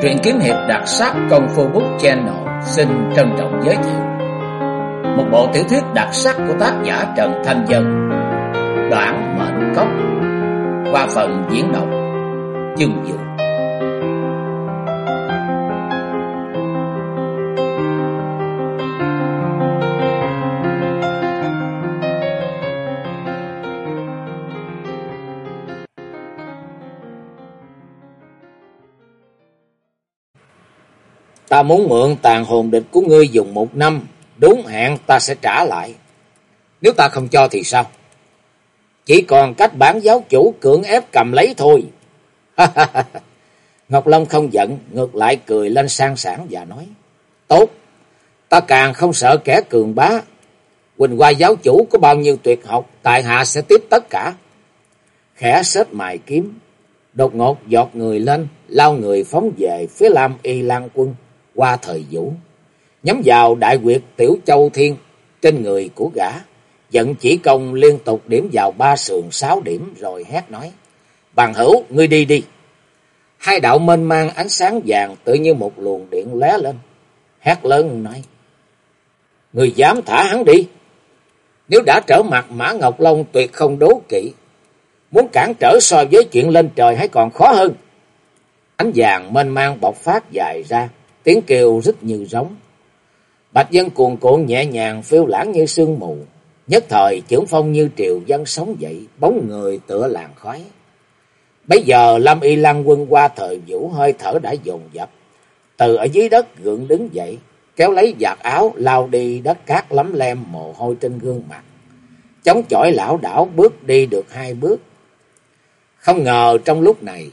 Truyện kiếm hiệp đặc sắc Công Phu Book Channel xin trân trọng giới thiệu một bộ tiểu thuyết đặc sắc của tác giả Trần Thanh Dân, Đoạn Mệnh Cốc, qua phần diễn đọc Dương Dương. Ta muốn mượn tàn hồn địch của ngươi dùng 1 năm, đúng hạn ta sẽ trả lại. Nếu ta không cho thì sao? Chỉ còn cách bản giáo chủ cưỡng ép cầm lấy thôi. Ngọc Long không giận, ngược lại cười lên sang sảng và nói: Tốt, ta càng không sợ kẻ cường bá. Huỳnh Hoa giáo chủ có bao nhiêu tuyệt học, tại hạ sẽ tiếp tất cả. Khẽ xếp mài kiếm, đột ngột giọt người lên, lao người phóng về phía Lam Y Lan Quân Hoa Thời Vũ, nhắm vào đại huyệt Tiểu Châu Thiên trên người của gã, giận chỉ công liên tục điểm vào 3 sườn 6 điểm rồi hét nói: Bằng hữu, ngươi đi đi. Hai đạo mênh mang ánh sáng vàng tự như một luồng điện lóe lên, hét lớn nói: Ngươi dám thả hắn đi? Nếu đã trở mặt, Mã Ngọc Long tuyệt không đố kỵ. Muốn cản trở so với chuyện lên trời hay còn khó hơn. Ánh vàng mênh mang bộc phát dài ra, tiếng kêu rít như rống. Bạch dân cuồn cuộn nhẹ nhàng phiêu lãng như sương mù, nhất thời chưởng phong như triều dân sống dậy, bóng người tựa làn khói. Bấy giờ Lam Y Lan Quân Hoa Thời Vũ hơi thở đã dồn dập, từ ở dưới đất gượng đứng dậy, kéo lấy vạt áo lao đi đất cát lấm lem mồ hôi trên gương mặt, chống chỏi lảo đảo bước đi được 2 bước. Không ngờ trong lúc này,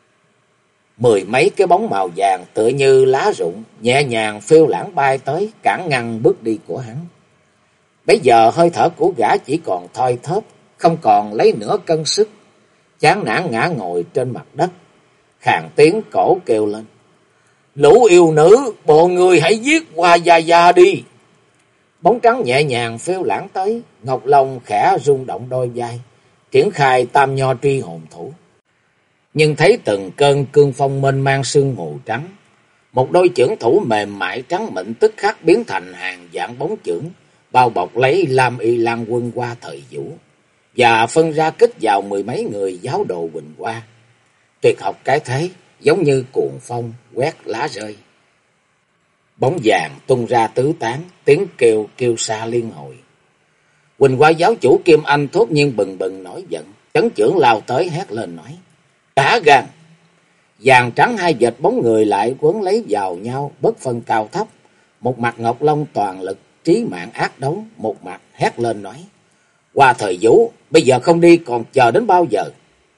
10 mấy cái bóng màu vàng tựa như lá rụng nhẹ nhàng phiêu lãng bay tới, cản ngăn bước đi của hắn. Bấy giờ hơi thở của gã chỉ còn thoi thóp, không còn lấy nửa cân sức, chán nản ngã ngồi trên mặt đất, khàn tiếng cổ kêu lên: Lũ yêu nữ, bộ người hãy giết Hoa Gia Gia đi. Bóng trắng nhẹ nhàng phiêu lãng tới, Ngọc Long khẽ rung động đôi vai, triển khai Tam Nho truy hồn thủ. Nhưng thấy từng cơn cương phong mênh mang sương mù trắng, một đôi chưởng thủ mềm mại trắng mịn tức khắc biến thành hàng vạn bóng chưởng, bao bọc lấy Lam Y Lan Quân Hoa Thời Vũ, và phân ra kích vào 10 mấy người giáo đồ Huỳnh Hoa. Tuyệt học cái thế, giống như cuồng phong quét lá rơi. Bóng vàng tung ra tứ tán, tiếng kêu kêu xa liên hồi. Huỳnh Hoa giáo chủ Kim Anh thốt nhiên bừng bừng nổi giận, chấn chưởng lao tới hét lên nói: Cả gan! Vàng trắng hai vệt bóng người lại quấn lấy vào nhau, bất phân cao thấp. Một mặt Ngọc Long toàn lực trí mạng ác đấu, một mặt hét lên nói: Hoa Thời Vũ, bây giờ không đi còn chờ đến bao giờ?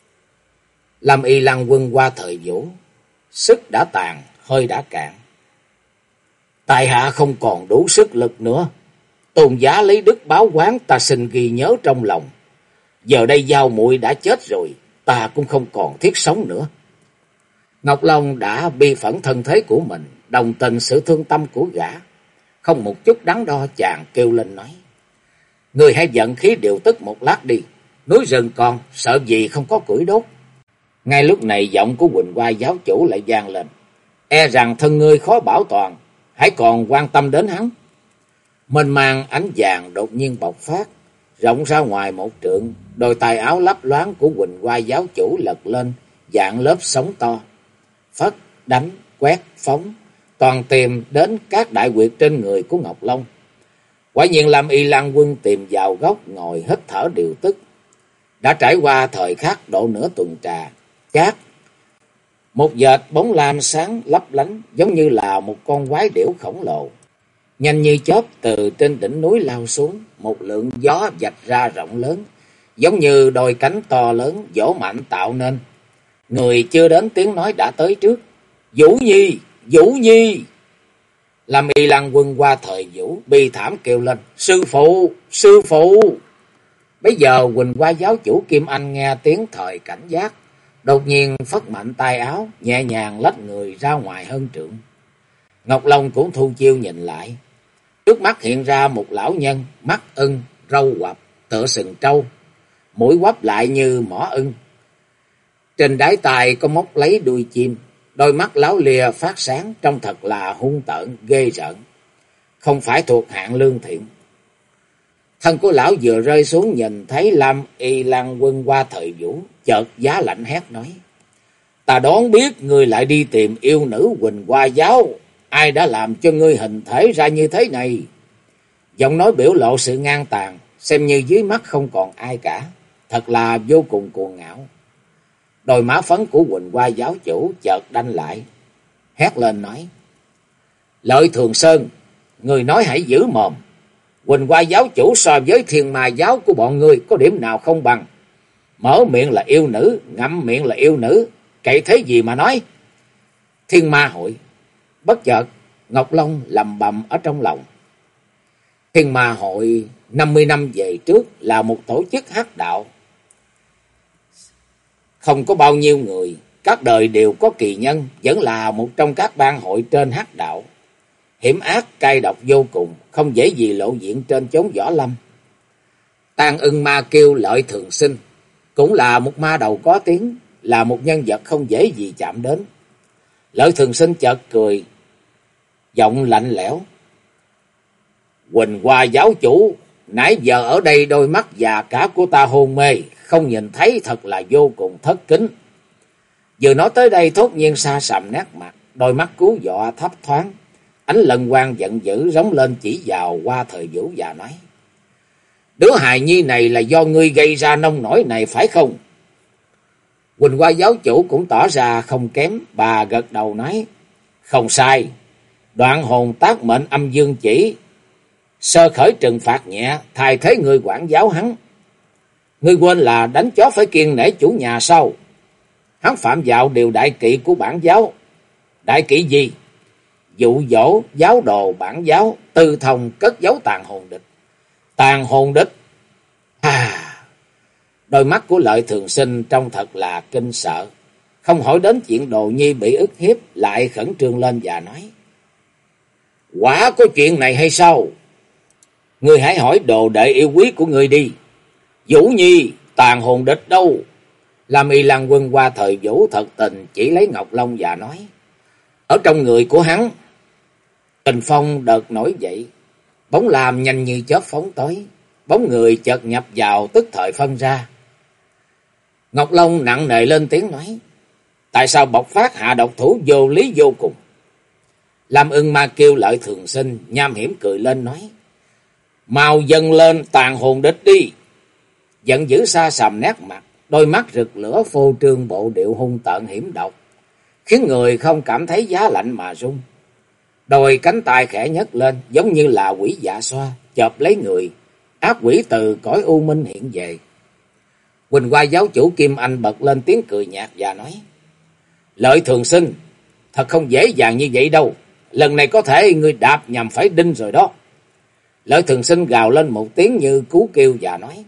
Lam Y Lan Quân Hoa Thời Vũ, sức đã tàn, hơi đã cạn. Tại hạ không còn đủ sức lực nữa. Tôn giá lấy đức báo oán, ta xin ghi nhớ trong lòng. Giờ đây Giao muội đã chết rồi, ta cũng không còn thiết sống nữa. Ngọc Long đã bi phẫn thân thế của mình, đồng tình sự thương tâm của gã, không một chút đắn đo, chàng kêu lên nói: Người hãy giận khí điều tức một lát đi, núi rừng còn, sợ gì không có củi đốt. Ngay lúc này giọng của Huỳnh Hoa giáo chủ lại vang lên: E rằng thân ngươi khó bảo toàn, hãy còn quan tâm đến hắn. Mênh mang ánh vàng đột nhiên bộc phát, rộng ra ngoài 1 trượng, đôi tay áo lấp loáng của Huỳnh Hoa giáo chủ lật lên, dạng lớp sóng to, phất, đánh, quét, phóng, toàn tìm đến các đại huyệt trên người của Ngọc Long. Quả nhiên Lam Y Lan Quân tìm vào góc ngồi hít thở điều tức. Đã trải qua thời khắc độ nửa tuần trà, chát một vệt bóng lam sáng lấp lánh, giống như là một con quái điểu khổng lồ, nhanh như chớp từ trên đỉnh núi lao xuống. Một lượng gió vạch ra rộng lớn, giống như đôi cánh to lớn vỗ mạnh tạo nên. Người chưa đến tiếng nói đã tới trước: Vũ Nhi, Vũ Nhi! Lam Y Lan Quân Hoa Thời Vũ bi thảm kêu lên: Sư phụ, sư phụ! Bây giờ Huỳnh Hoa giáo chủ Kim Anh nghe tiếng thời cảnh giác, đột nhiên phất mạnh tay áo, nhẹ nhàng lách người ra ngoài hơn trượng. Ngọc Long cũng thu chiêu nhìn lại. Trước mắt hiện ra một lão nhân, mắt ưng, râu quặp, tựa sừng trâu, mũi quắp lại như mỏ ưng. Trên đáy tai có móc lấy đuôi chim, Đôi mắt láo lia phát sáng, trông thật là hung tợn, ghê rợn, không phải thuộc hạng lương thiện. Thân của lão vừa rơi xuống, nhìn thấy Lam Y Lan Quân Hoa Thời Vũ, chợt giá lạnh hét nói: "Ta đoán biết ngươi lại đi tìm yêu nữ Huỳnh Hoa Giáo, ai đã làm cho ngươi hình thể ra như thế này?" Giọng nói biểu lộ sự ngang tàn, xem như dưới mắt không còn ai cả, thật là vô cùng cuồng ngạo. Đôi má phấn của Huỳnh Hoa Giáo chủ chợt đanh lại, hét lên nói: "Lợi Thường Sơn, người nói hãy giữ mồm. Huỳnh Hoa Giáo chủ so với Thiên Ma Giáo của bọn ngươi có điểm nào không bằng? Mở miệng là yêu nữ, ngậm miệng là yêu nữ, cậy thế gì mà nói?" Thiên Ma hội. Bất chợt Ngọc Long lầm bầm ở trong lòng. Thiên Ma hội 50 năm về trước là một tổ chức hắc đạo, không có bao nhiêu người, các đời đều có kỳ nhân, vẫn là một trong các bang hội trên hắc đạo. Hiểm ác cay độc vô cùng, không dễ gì lộ diện trên chốn võ lâm. Tàn Ưng Ma Kiêu Lợi Thường Sinh cũng là một ma đầu có tiếng, là một nhân vật không dễ gì chạm đến. Lợi Thường Sinh chợt cười, giọng lạnh lẽo: "Huỳnh Hoa Giáo chủ, nãy giờ ở đây đôi mắt già cả của ta hôn mê, không nhìn thấy thật là vô cùng thất kính." Vừa nói tới đây thốt nhiên sa sầm nét mặt, đôi mắt cứu dọa thấp thoáng, ánh lân quang giận dữ rống lên chỉ vào Hoa Thời Vũ và nói: "Đứa hài nhi này là do ngươi gây ra nông nổi này phải không?" Huỳnh Hoa Giáo chủ cũng tỏ ra không kém, bà gật đầu nói: "Không sai, đoạn hồn tác mệnh âm dương chỉ, sơ khởi trừng phạt nhẹ, thay thế người quản giáo hắn. Ngươi quên là đánh chó phải kiêng nể chủ nhà sao? Hắn phạm vào điều đại kỵ của bản giáo. Đại kỵ gì? Dụ dỗ giáo đồ bản giáo, tư thông cất giấu tàn hồn địch. Tàn hồn địch? Đôi mắt của Lợi Thường Sinh trông thật là kinh sợ, không hỏi đến chuyện Đồ Nhi bị ức hiếp, lại khẩn trương lên và nói: "Quả có chuyện này hay sao? Ngươi hãy hỏi đồ đệ yêu quý của ngươi đi. Vũ Nhi, tàn hồn địch đâu?" Lam Y Lan Quân Hoa Thời Vũ thật tình chỉ lấy Ngọc Long và nói: "Ở trong người của hắn." Kình phong đợt nổi dậy, bóng lam nhanh như chớp phóng tới, bóng người chợt nhập vào tức thời phân ra. Ngọc Long nặng nề lên tiếng nói: "Tại sao bộc phát hạ độc thủ vô lý vô cùng?" Lam Ưng Ma Kiêu Lợi Thường Sinh nham hiểm cười lên nói: "Mau dâng lên tàn hồn địch đi." Giận dữ sa sầm nét mặt, đôi mắt rực lửa phô trương bộ điệu hung tợn hiểm độc, khiến người không cảm thấy giá lạnh mà run. Đôi cánh tay khẽ nhấc lên, giống như là quỷ dạ xoa, chộp lấy người, ác quỷ từ cõi u minh hiện về. Huỳnh Hoa Giáo chủ Kim Anh bật lên tiếng cười nhạt và nói: "Lợi Thường Sinh, thật không dễ dàng như vậy đâu. Lần này có thể ngươi đạp nhầm phải đinh rồi đó." Lợi Thường Sinh gào lên một tiếng như cú kêu và nói: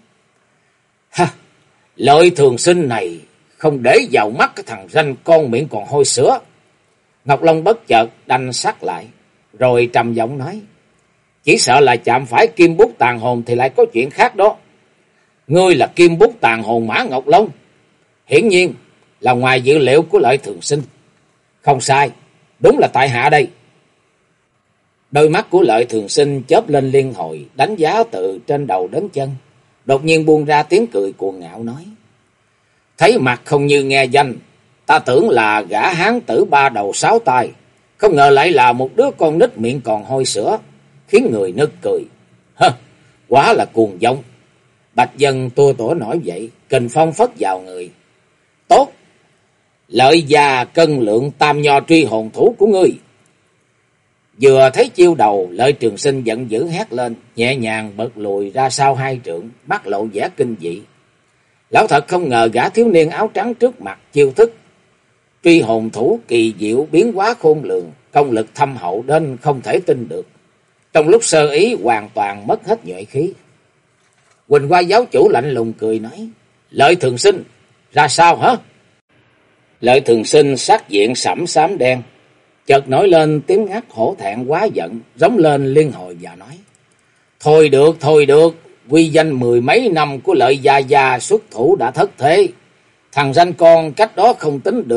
"Lợi Thường Sinh này không để vào mắt cái thằng ranh con miệng còn hôi sữa." Ngọc Long bất chợt đanh sắc lại, rồi trầm giọng nói: "Chỉ sợ là chạm phải kim bút tàn hồn thì lại có chuyện khác đó. Ngươi là kim bút tàn hồn Mã Ngọc Long? Hiển nhiên là ngoài dự liệu của Lợi Thường Sinh. Không sai, đúng là tại hạ đây." Đôi mắt của Lợi Thường Sinh chớp lên liên hồi, đánh giá từ trên đầu đến chân, đột nhiên buông ra tiếng cười cuồng ngạo nói: "Thấy mặt không như nghe danh, ta tưởng là gã hán tử ba đầu sáu tay, không ngờ lại là một đứa con nít miệng còn hôi sữa, khiến người nức cười. Quá là cuồng vọng." Bạch Dân tua tủa nổi dậy, kình phong phất vào người: "Tốt, Lợi già cân lượng tam nho truy hồn thủ của ngươi." Vừa thấy chiêu đầu, Lợi Trường Sinh giận dữ hét lên, nhẹ nhàng bật lùi ra sau 2 trượng, mắt lộ vẻ kinh dị. Lão thật không ngờ gã thiếu niên áo trắng trước mặt chiêu thức truy hồn thủ kỳ diệu biến hóa khôn lường, công lực thâm hậu đến không thể tin được. Trong lúc sơ ý hoàn toàn mất hết nhuệ khí. Huỳnh Hoa Giáo chủ lạnh lùng cười nói: "Lợi Thường Sinh, ra sao hả?" Lợi Thường Sinh sắc diện sẫm xám đen, chợt nổi lên tiếng ngắt hổ thẹn quá giận, rống lên liên hồi và nói: thôi được, quy danh 10 mấy năm của Lợi gia gia xuất thủ đã thất thế. Thằng ranh con cách đó không tính được,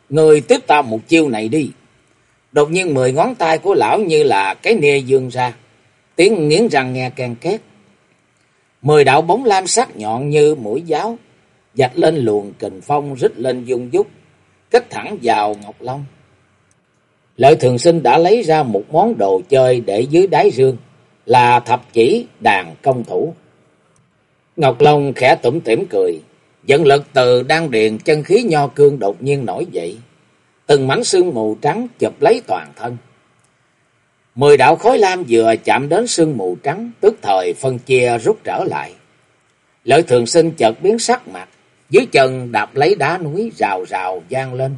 người tiếp ta một chiêu này đi. Đột nhiên 10 ngón tay của lão như là cái nia dương ra, tiếng nghiến răng nghe ken két. 10 đạo bóng lam sắc nhọn như mũi giáo vạch lên luồng kình phong rít lên dung dúc, kích thẳng vào Ngọc Long. Lợi Thường Sinh đã lấy ra một món đồ chơi để dưới đáy rương, là thập chỉ đàn công thủ. Ngọc Long khẽ tủm tỉm cười, dẫn lực từ đan điền chân khí nho cương đột nhiên nổi dậy, từng mảnh sương mù trắng chụp lấy toàn thân. 10 đạo khói lam vừa chạm đến sương mù trắng, tức thời phân chia rút trở lại. Lợi Thường Sinh chợt biến sắc mặt, dưới chân đạp lấy đá núi rào rào vang lên.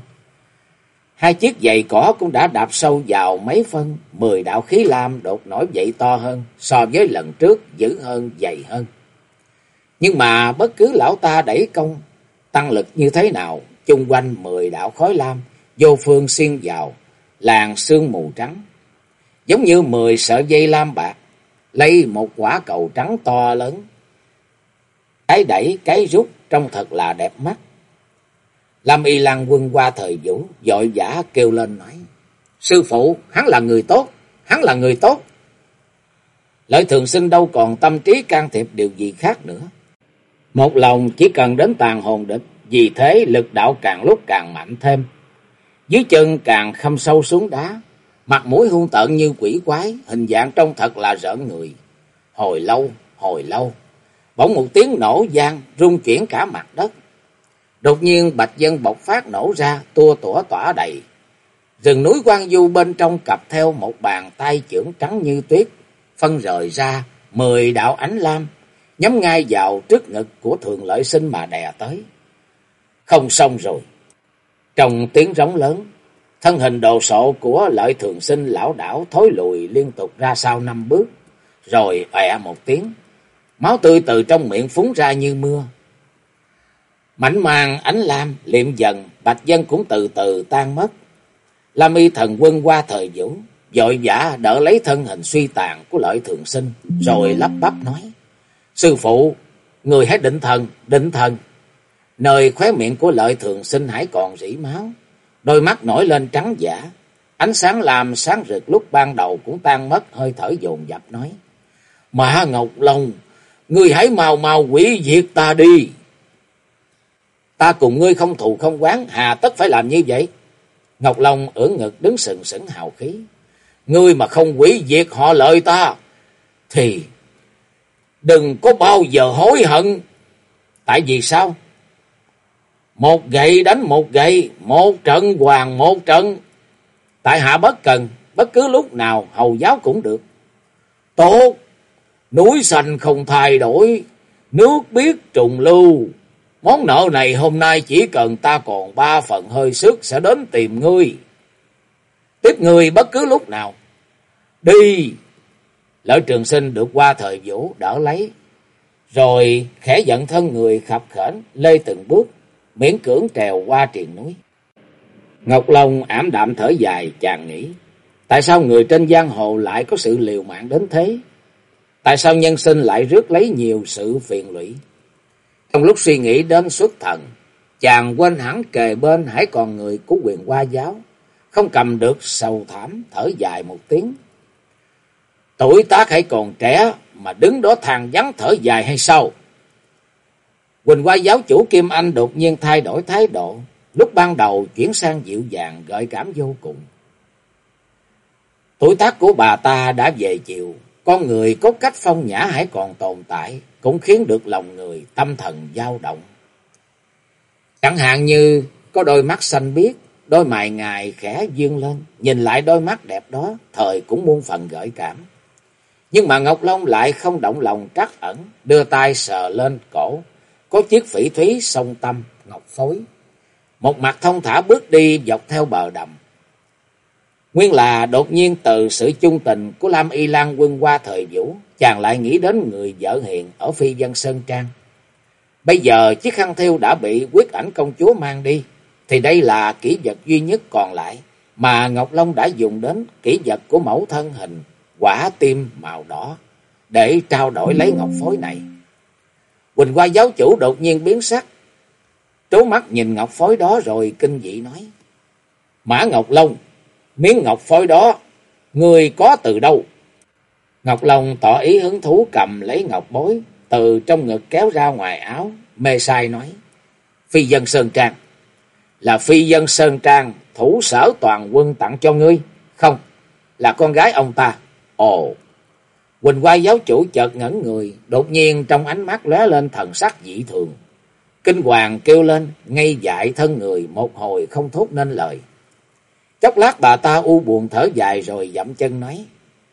2 chiếc giày cỏ cũng đã đạp sâu vào mấy phân, 10 đạo khí lam đột nổi dậy to hơn, so với lần trước dữ hơn, dày hơn. Nhưng mà bất cứ lão ta đẩy công tăng lực như thế nào, chung quanh 10 đạo khói lam vô phương xuyên vào làn sương mù trắng, giống như 10 sợi dây lam bạc lấy một quả cầu trắng to lớn, cái đẩy cái rút trông thật là đẹp mắt. Lam Y Lan Quân qua thời Vũ vội vã kêu lên nói: "Sư phụ, hắn là người tốt, hắn là người tốt." Lợi Thường Sinh đâu còn tâm trí can thiệp điều gì khác nữa, một lòng chỉ cần đến tàn hồn địch, vì thế lực đạo càng lúc càng mạnh thêm. Dưới chân càng khâm sâu xuống đá, mặt mũi hung tợn như quỷ quái, hình dạng trông thật là rợn người. Hồi lâu, bỗng một tiếng nổ vang rung chuyển cả mặt đất. Đột nhiên bạch vân bộc phát nổ ra, tua tủa tỏa đầy. Rừng núi Quan Du bên trong cặp theo một bàn tay chưởng trắng như tuyết, phân rời ra 10 đạo ánh lam, nhắm ngay vào trước ngực của Thường Lợi Sinh mà đè tới. Không xong rồi. Trong tiếng rống lớn, thân hình đồ sộ của Lợi Thường Sinh lảo đảo thối lùi liên tục ra sau 5 bước, rồi ọe một tiếng, máu tươi từ trong miệng phúng ra như mưa. Mảnh màn ánh lam liệm dần, bạch vân cũng từ từ tan mất. Lam Y Thần Quân qua thời Vũ vội vã đỡ lấy thân hình suy tàn của Lợi Thường Sinh, rồi lắp bắp nói: "Sư phụ, người hãy định thần, định thần." Nơi khóe miệng của Lợi Thường Sinh hãy còn rỉ máu, đôi mắt nổi lên trắng dã, ánh sáng làm sáng rực lúc ban đầu cũng tan mất, hơi thở dồn dập nói: "Mã Ngọc Long, ngươi hãy mau mau hủy diệt ta đi. Ta cùng ngươi không thù không oán, hà tất phải làm như vậy?" Ngọc Long ưỡn ngực đứng sừng sững hào khí: "Ngươi mà không hủy diệt họ Lợi ta, thì đừng có bao giờ hối hận." "Tại vì sao?" "Một gậy đánh một gậy, một trận hoàn một trận. Tại hạ bất cần, bất cứ lúc nào hầu giáo cũng được." "Tốt, núi xanh không thay đổi, nước biết trùng lưu. Món nợ này hôm nay chỉ cần ta còn 3 phần hơi sức sẽ đến tìm ngươi. Tiếp ngươi bất cứ lúc nào. Đi." Lợi Trường Sinh được qua thời Vũ đỡ lấy, rồi khẽ dẫn thân người khập khểnh lê từng bước, miễn cưỡng trèo qua triền núi. Ngọc Long ảm đạm thở dài, chàng nghĩ: tại sao người trên giang hồ lại có sự liều mạng đến thế? Tại sao nhân sinh lại rước lấy nhiều sự phiền lụy? Trong lúc suy nghĩ đến xuất thần, chàng quên hẳn kề bên hãy còn người của Quyền Hoa giáo, không cầm được sầu thảm thở dài một tiếng. Tuổi tác hãy còn trẻ mà đứng đó than vắng thở dài hay sao? Quỳnh Hoa giáo chủ Kim Anh đột nhiên thay đổi thái độ, lúc ban đầu chuyển sang dịu dàng gợi cảm vô cùng. Tuổi tác của bà ta đã về chiều, con người có cách phong nhã hãy còn tồn tại, cũng khiến được lòng người tâm thần dao động. Chẳng hạn như có đôi mắt xanh biếc, đôi mày ngài khẽ dương lên, nhìn lại đôi mắt đẹp đó, thời cũng muôn phần gợi cảm. Nhưng mà Ngọc Long lại không động lòng trắc ẩn, đưa tay sờ lên cổ, có chiếc phỉ thúy song tâm ngọc phối, một mặt thông thả bước đi dọc theo bờ đầm. Nguyên là đột nhiên từ sự chung tình của Lam Y Lan Quân qua thời Vũ, chàng lại nghĩ đến người vợ hiền ở Phi Vân Sơn Trang. Bây giờ chiếc khăn thêu đã bị Quyết Ảnh công chúa mang đi, thì đây là kỷ vật duy nhất còn lại mà Ngọc Long đã dùng đến, kỷ vật của mẫu thân hình quả tim màu đỏ để trao đổi lấy ngọc phối này. Quỳnh Hoa giáo chủ đột nhiên biến sắc, trố mắt nhìn ngọc phối đó rồi kinh dị nói: Mã Ngọc Long, miếng ngọc phối đó, ngươi có từ đâu? Ngọc Long tỏ ý hứng thú cầm lấy ngọc bối, từ trong ngực kéo ra ngoài áo, mê sai nói. Phi dân Sơn Trang. Là phi dân Sơn Trang, thủ sở toàn quân tặng cho ngươi. Không, là con gái ông ta. Ồ. Quỳnh Quai giáo chủ chợt ngẩn người, đột nhiên trong ánh mắt lóe lên thần sắc dị thường. Kinh hoàng kêu lên, ngây dại thân người, một hồi không thốt nên lời. Chốc lát bà ta u buồn thở dài rồi dậm chân nói.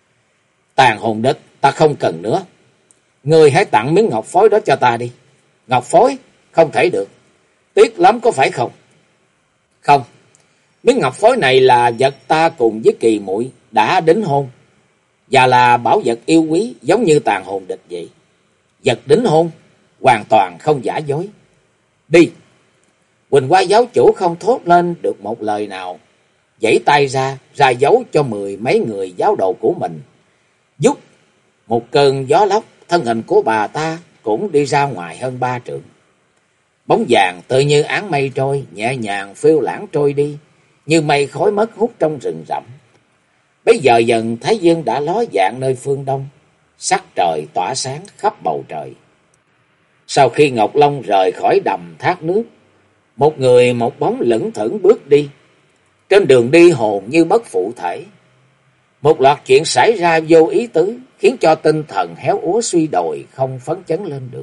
Tàn hồn đích, ta không cần nữa. Ngươi hãy tặng miếng ngọc phối đó cho ta đi. Ngọc phối? Không thể được. Tiếc lắm có phải không? Không. Miếng ngọc phối này là vật ta cùng với Kỳ muội đã đính hôn. Và là bảo vật yêu quý giống như tàn hồn địch vậy. Vật đính hôn? Hoàn toàn không giả dối. Đi. Quỳnh Quai giáo chủ không thốt lên được một lời nào. Giãy tay ra dấu cho 10 mấy người giáo đồ của mình. Dút một cơn gió lốc, thân hình của bà ta cũng đi ra ngoài hơn 3 trượng. Bóng vàng tự như áng mây trôi, nhẹ nhàng phiêu lãng trôi đi, như mây khói mất hút trong rừng rậm. Bây giờ dần Thái Dương đã ló dạng nơi phương đông, sắc trời tỏa sáng khắp bầu trời. Sau khi Ngọc Long rời khỏi đầm thác nước, một người một bóng lững thững bước đi. Trên đường đi hồn như bất phụ thể. Một loạt chuyện xảy ra vô ý tứ, khiến cho tinh thần héo úa suy đồi, không phấn chấn lên được.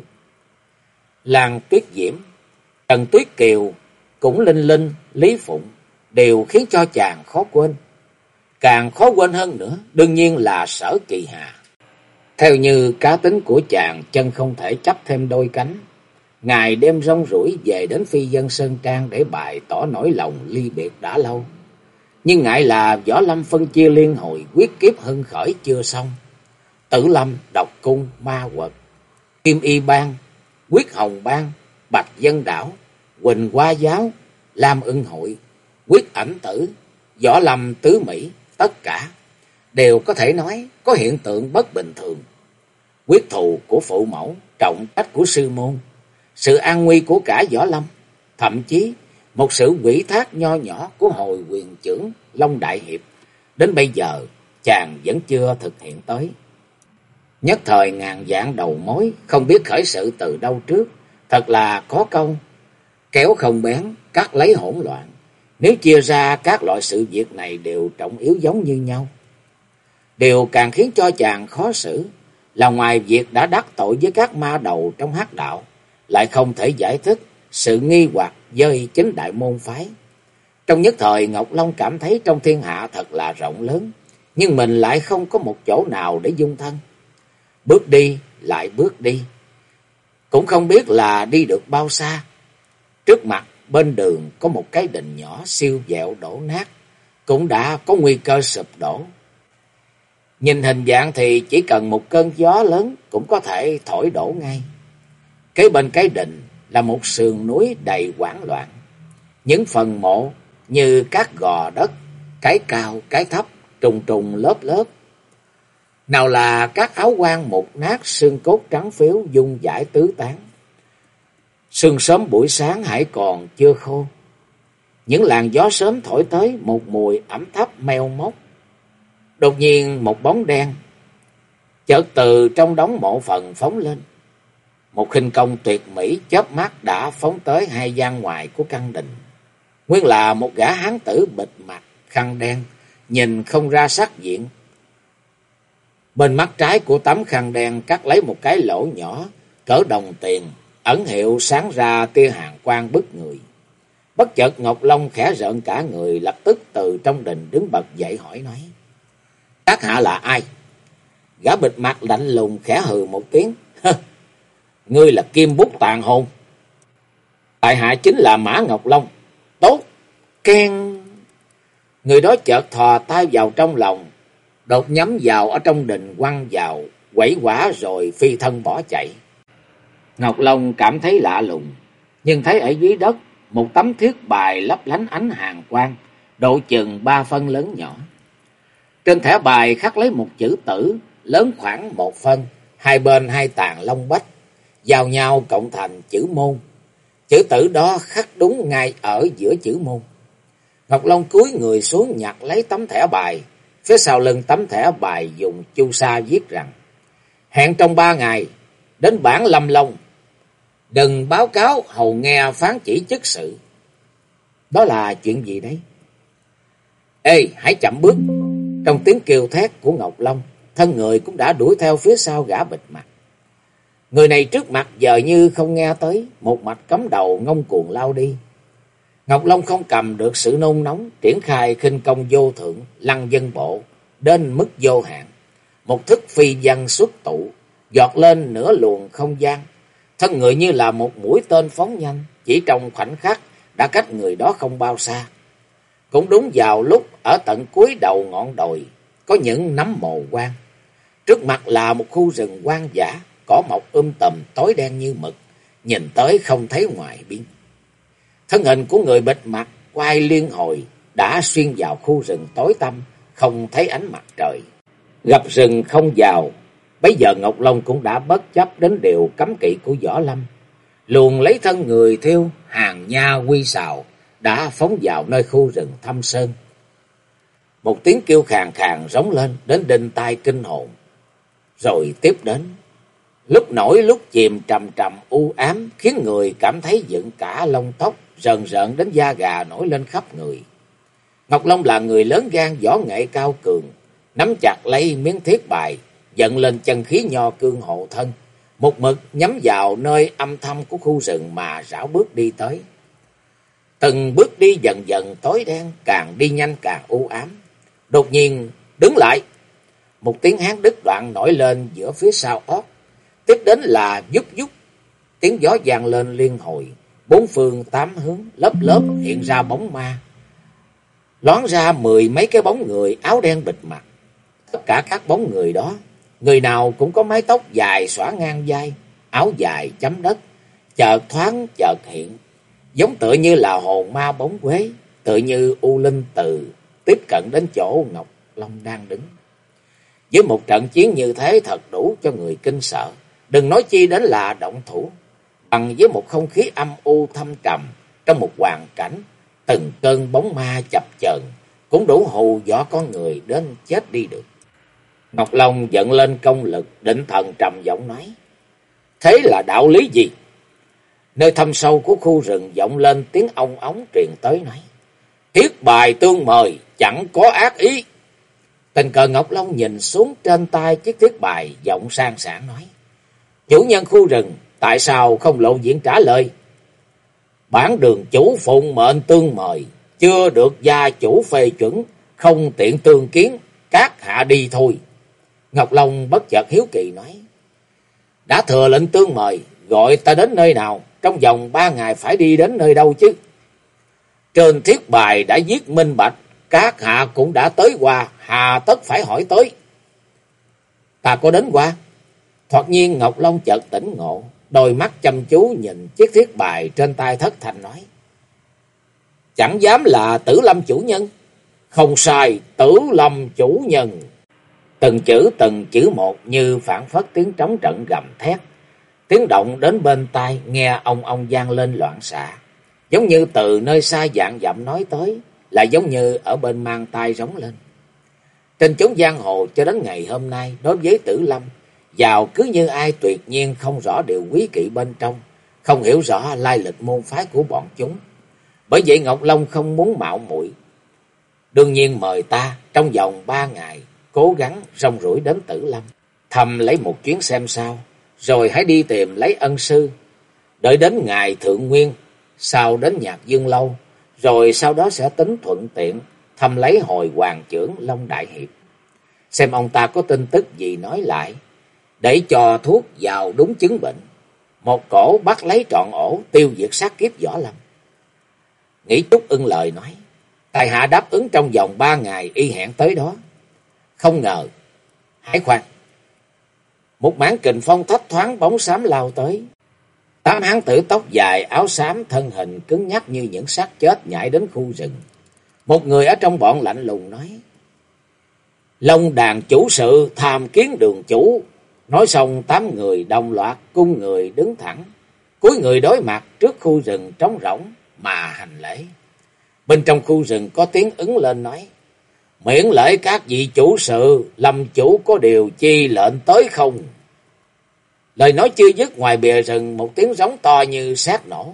Làng Tuyết Diễm, Trần Tuyết Kiều, cũng Linh Linh, Lý Phụng đều khiến cho chàng khó quên. Càng khó quên hơn nữa, đương nhiên là Sở Kỳ Hà. Theo như cá tính của chàng chân không thể chấp thêm đôi cánh, ngày đêm rong ruổi về đến phi dân Sơn Trang để bày tỏ nỗi lòng ly biệt đã lâu. Nhưng ngại là Võ Lâm phân chia liên hồi, quyết kiếp hưng khởi chưa xong. Tử Lâm, Độc Cung, Ma Quật, Kim Y Bang, Quyết Hồng Bang, Bạch Dân Đảo, Quỳnh Hoa Giáo, Lam Ưng Hội, Quyết Ảnh Tử, Võ Lâm Tứ Mỹ, tất cả đều có thể nói có hiện tượng bất bình thường. Quyết thù của phụ mẫu, trọng trách của sư môn, sự an nguy của cả Võ Lâm, thậm chí một sự ủy thác nho nhỏ của hồi quyền trưởng Long Đại Hiệp, đến bây giờ chàng vẫn chưa thực hiện tới. Nhất thời ngàn vạn đầu mối, không biết khởi sự từ đâu trước, thật là có công kéo không bén, cắt lấy hỗn loạn. Nếu chia ra các loại sự việc này đều trọng yếu giống như nhau. Điều càng khiến cho chàng khó xử là ngoài việc đã đắc tội với các ma đầu trong hắc đạo, lại không thể giải thích sự nghi hoặc với chính đại môn phái. Trong nhất thời Ngọc Long cảm thấy trong thiên hạ thật là rộng lớn, nhưng mình lại không có một chỗ nào để dung thân. Bước đi lại bước đi, cũng không biết là đi được bao xa. Trước mặt bên đường có một cái đình nhỏ siêu vẹo đổ nát, cũng đã có nguy cơ sụp đổ. Nhìn hình dạng thì chỉ cần một cơn gió lớn cũng có thể thổi đổ ngay. Kế bên cái đình là một sườn núi đầy hoảng loạn. Những phần mộ như các gò đất, cái cao, cái thấp, trùng trùng lớp lớp. Nào là các áo quan mục nát, xương cốt trắng phếu dung dãi tứ tán. Sương sớm buổi sáng hãy còn chưa khô. Những làn gió sớm thổi tới một mùi ẩm thấp meo mốc. Đột nhiên một bóng đen chợt từ trong đống mộ phần phóng lên. Một khinh công tuyệt mỹ chớp mắt đã phóng tới hai gian ngoài của căn đình. Nguyên là một gã hán tử bịt mặt khăn đen, nhìn không ra sắc diện. Bên mắt trái của tấm khăn đen cắt lấy một cái lỗ nhỏ cỡ đồng tiền, ẩn hiệu sáng ra tia hàn quang bức người. Bất chợt Ngọc Long khẽ rợn cả người, lập tức từ trong đình đứng bật dậy hỏi nói: "Các hạ là ai?" Gã bịt mặt lạnh lùng khẽ hừ một tiếng: "Ngươi là Kim Bút Tàn Hồn. Tại hạ chính là Mã Ngọc Long." "Tốt." Keng. Người đó chợt thò tay vào trong lòng, đột nhắm vào ở trong đình quăng vào, quẩy quả rồi phi thân bỏ chạy. Ngọc Long cảm thấy lạ lùng, nhưng thấy ở dưới đất một tấm thiết bài lấp lánh ánh hàn quang, độ chừng 3 phân lớn nhỏ. Trên thẻ bài khắc lấy một chữ tử lớn khoảng 1 phân, hai bên 2 tàn long bách, giao nhau cộng thành chữ môn. Chữ tử đó khắc đúng ngay ở giữa chữ môn. Ngọc Long cúi người xuống nhặt lấy tấm thẻ bài. Phía sau lưng tấm thẻ bài dùng chu sa viết rằng: hẹn trong 3 ngày đến bản Lâm Long, đừng báo cáo hầu nghe phán chỉ chức sự. Đó là chuyện gì đấy? Ê, hãy chậm bước! Trong tiếng kêu thét của Ngọc Long, thân người cũng đã đuổi theo phía sau gã bịt mặt. Người này trước mặt giờ như không nghe tới, một mạch cắm đầu ngông cuồng lao đi. Ngọc Long không cầm được sự nôn nóng, triển khai khinh công vô thượng, lăng dân bộ đến mức vô hạn. Một thức phi văn xuất tụ, giọt lên nửa luồng không gian. Thân người như là một mũi tên phóng nhanh, chỉ trong khoảnh khắc đã cách người đó không bao xa. Cũng đúng vào lúc ở tận cuối đầu ngọn đồi có những nấm mồ quan. Trước mặt là một khu rừng hoang dã, cỏ mọc tùm tối đen như mực, nhìn tới không thấy ngoài biên. Thân hình của người bịt mặt quay liên hồi đã xuyên vào khu rừng tối tăm, không thấy ánh mặt trời. Gặp rừng không vào, bấy giờ Ngọc Long cũng đã bất chấp đến điều cấm kỵ của Võ Lâm, luồn lấy thân người theo hàng nha quy sào, đã phóng vào nơi khu rừng thâm sơn. Một tiếng kêu khàn khàn rống lên đến đinh tai kinh hồn, rồi tiếp đến lúc nổi lúc chìm trầm trầm u ám, khiến người cảm thấy dựng cả lông tóc, rờn rợn đến da gà nổi lên khắp người. Ngọc Long là người lớn gan võ nghệ cao cường, nắm chặt lấy miếng thiết bài, dẫn lên chân khí nho cương hộ thân, một mực nhắm vào nơi âm thầm của khu rừng mà rảo bước đi tới. Từng bước đi dần dần tối đen, càng đi nhanh càng u ám. Đột nhiên đứng lại, một tiếng hán đứt đoạn nổi lên giữa phía sau ót, tiếp đến là vút vút, tiếng gió vang lên liên hồi, bốn phương tám hướng lớp lớp hiện ra bóng ma, loáng ra 10 mấy cái bóng người áo đen bịt mặt. Tất cả các bóng người đó, người nào cũng có mái tóc dài xõa ngang vai, áo dài chấm đất, chợt thoáng chợt hiện, giống tựa như là hồn ma bóng quế, tựa như u linh từ tiếp cận đến chỗ Ngọc Long đang đứng. Với một trận chiến như thế thật đủ cho người kinh sợ, đừng nói chi đến là động thủ. Bằng với một không khí âm u thâm trầm, trong một hoàn cảnh từng cơn bóng ma chập chờn, cũng đủ hù dọa con người đến chết đi được. Ngọc Long giận lên công lực, định thần trầm giọng nói: thế là đạo lý gì? Nơi thâm sâu của khu rừng vọng lên tiếng ong ống truyền tới nói: thiết bài tương mời, chẳng có ác ý. Tình cờ Ngọc Long nhìn xuống trên tay chiếc thiết bài, giọng sang sảng nói: chủ nhân khu rừng, tại sao không lộ diện trả lời? Bản đường chủ phụng mệnh tương mời, chưa được gia chủ phê chuẩn, không tiện tương kiến, các hạ đi thôi. Ngọc Long bất chợt hiếu kỳ nói: đã thừa lệnh tương mời, gọi ta đến nơi nào, trong vòng 3 ngày phải đi đến nơi đâu chứ? Trên thiết bài đã viết minh bạch, các hạ cũng đã tới qua, hà tất phải hỏi tới. Ta có đến qua. Thoạt nhiên Ngọc Long chợt tỉnh ngộ, đôi mắt chăm chú nhìn chiếc thiết bài trên tay thất thanh nói: chẳng dám là Tử Lâm chủ nhân. Không sai, Tử Lâm chủ nhân. Từng chữ một như phảng phất tiếng trống trận gầm thét, tiếng động đến bên tai nghe ong ong vang lên loạn xạ, giống như từ nơi xa vạn dặm nói tới, lại giống như ở bên mang tai rống lên. Trên chốn giang hồ cho đến ngày hôm nay, đối với Tử Lâm, vào cứ như ai tuyệt nhiên không rõ điều quý kỵ bên trong, không hiểu rõ lai lịch môn phái của bọn chúng. Bởi vậy Ngọc Long không muốn mạo muội, đương nhiên mời ta trong vòng 3 ngày cố gắng rong ruổi đến Tử Lâm, thầm lấy một chuyến xem sao, rồi hãy đi tìm lấy ân sư, đợi đến ngày thượng nguyên, sau đến Nhạc Dương lâu, rồi sau đó sẽ tính thuận tiện thăm lấy hồi hoàng trưởng Long Đại Hiệp, xem ông ta có tin tức gì nói lại, để cho thuốc vào đúng chứng bệnh, một cổ bắt lấy trọn ổ, tiêu diệt sát kiếp Võ Lâm. Nghĩ Trúc ưng lời nói: tài hạ đáp ứng trong vòng 3 ngày y hẹn tới đó. Không ngờ, hãy khoan. Một mảng kình phong thấp thoáng bóng xám lao tới. 8 hán tử tóc dài áo xám, thân hình cứng nhắc như những xác chết nhảy đến khu rừng. Một người ở trong bọn lạnh lùng nói: Long đàn chủ sự tham kiến đường chủ. Nói xong 8 người đồng loạt cung người đứng thẳng, cúi người đối mặt trước khu rừng trống rỗng mà hành lễ. Bên trong khu rừng có tiếng ứng lên nói: Miễn lễ các vị chủ sự, Lâm chủ có điều chi lệnh tới không? Lời nói chưa dứt, ngoài bìa rừng một tiếng rống to như sét nổ: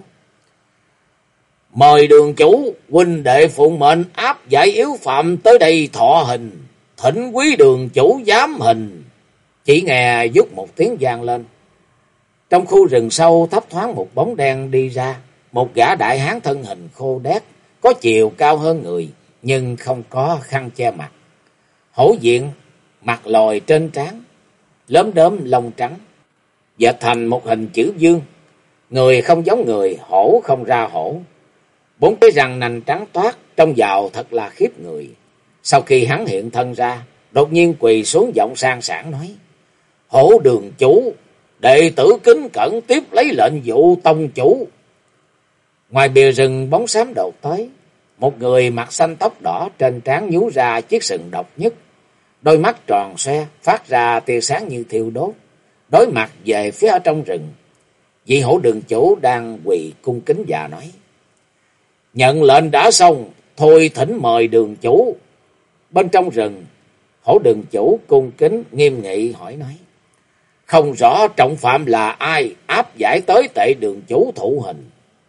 Mời đường chủ, huynh đệ phụng mệnh áp giải yếu phạm tới đây thọ hình, thỉnh quý đường chủ giám hình. Chỉ nghe vút một tiếng vang lên. Trong khu rừng sâu thấp thoáng một bóng đen đi ra, một gã đại hán thân hình khô đét, có chiều cao hơn người, nhưng không có khăn che mặt. Hổ diện, mặt lồi trên trán, lốm đốm lông trắng, dệt thành một hình chữ vương. Người không giống người, hổ không ra hổ. 4 cái răng nanh trắng toát, trông vào thật là khiếp người. Sau khi hắn hiện thân ra, đột nhiên quỳ xuống giọng sang sảng nói: Hổ đường chủ, đệ tử kính cẩn tiếp lấy lệnh vụ tông chủ. Ngoài bìa rừng bóng xám đột tới, một người mặt xanh tóc đỏ, trên trán nhú ra chiếc sừng độc nhất, đôi mắt tròn xoe phát ra tia sáng như thiêu đốt, đối mặt về phía ở trong rừng. Vị hổ đường chủ đang quỳ cung kính và nói: Nhận lệnh đã xong, thôi thỉnh mời đường chủ. Bên trong rừng, hổ đường chủ cung kính nghiêm nghị hỏi nói: Không rõ trọng phạm là ai, áp giải tới tệ đường chủ thụ hình.